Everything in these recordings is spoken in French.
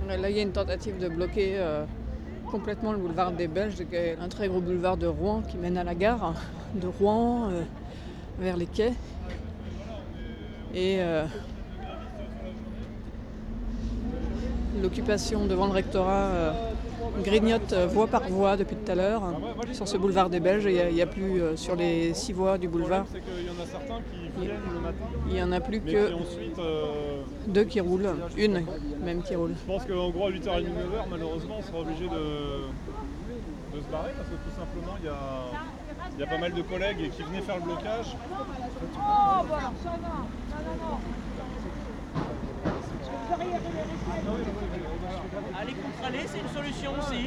Là, il y a une tentative de bloquer complètement le boulevard des Belges, qui est un très gros boulevard de Rouen qui mène à la gare de Rouen vers les quais. Et l'occupation devant le rectorat grignote voie par voie depuis tout à l'heure sur ce boulevard des Belges. Il n'y a plus sur les 6 voies du boulevard. C'est qu'il y en a certains qui viennent le matin. Il n'y en a plus Mais que qui ensuite, 2 qui roulent, une même qui roule. je pense qu'en gros à 8h30, 9h, malheureusement, on sera obligé de se barrer parce que tout simplement, il y a pas mal de collègues qui venaient faire le blocage. Oh, voilà, ça va. Non. Aller contre aller, c'est une solution aussi.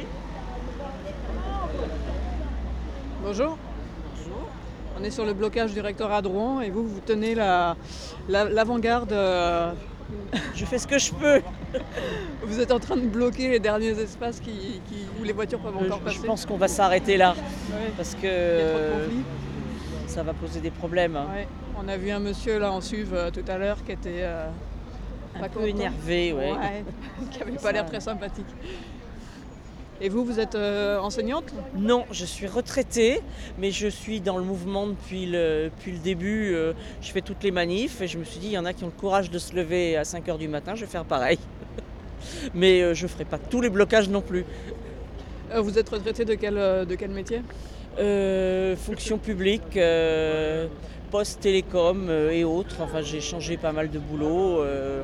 Bonjour. On est sur le blocage du rectorat de Rouen et vous tenez l'avant-garde. Je fais ce que je peux. Vous êtes en train de bloquer les derniers espaces où les voitures peuvent encore passer. Je pense qu'on va s'arrêter là Ouais. parce Il y a trop de que conflits. ça va poser des problèmes. Ouais. On a vu un monsieur là en SUV tout à l'heure qui était Un pas peu content. énervé, ouais. Qui avait pas Ça- l'air très sympathique. Et vous êtes enseignante? Non, je suis retraitée, mais je suis dans le mouvement depuis le début. Je fais toutes les manifs et je me suis dit, il y en a qui ont le courage de se lever à 5h du matin, je vais faire pareil. Mais je ne ferai pas tous les blocages non plus. Vous êtes retraitée de quel métier? Fonction publique, poste télécom et autres. Enfin, j'ai changé pas mal de boulot.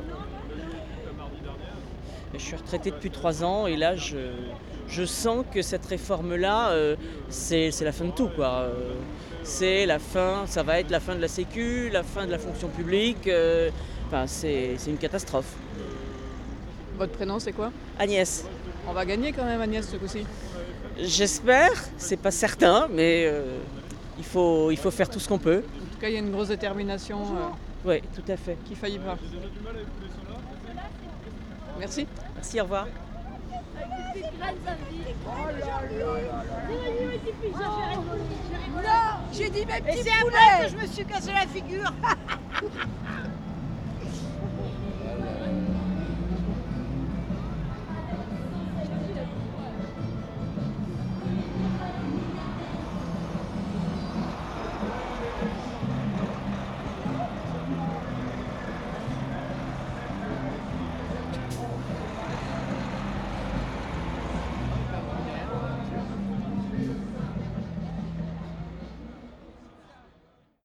Je suis retraitée depuis 3 ans et là, je sens que cette réforme-là, c'est la fin de tout, quoi. C'est la fin, ça va être la fin de la Sécu, la fin de la fonction publique. Enfin, c'est une catastrophe. Votre prénom c'est quoi? Agnès, On va gagner quand même Agnès ce coup-ci. j'espère, c'est pas certain, mais il faut faire tout ce qu'on peut. En tout cas il y a une grosse détermination Oui, tout à fait. qui faillit pas. Merci. Merci, au revoir. Non, j'ai dit mes petits poulets. C'est après que je me suis cassé la figure.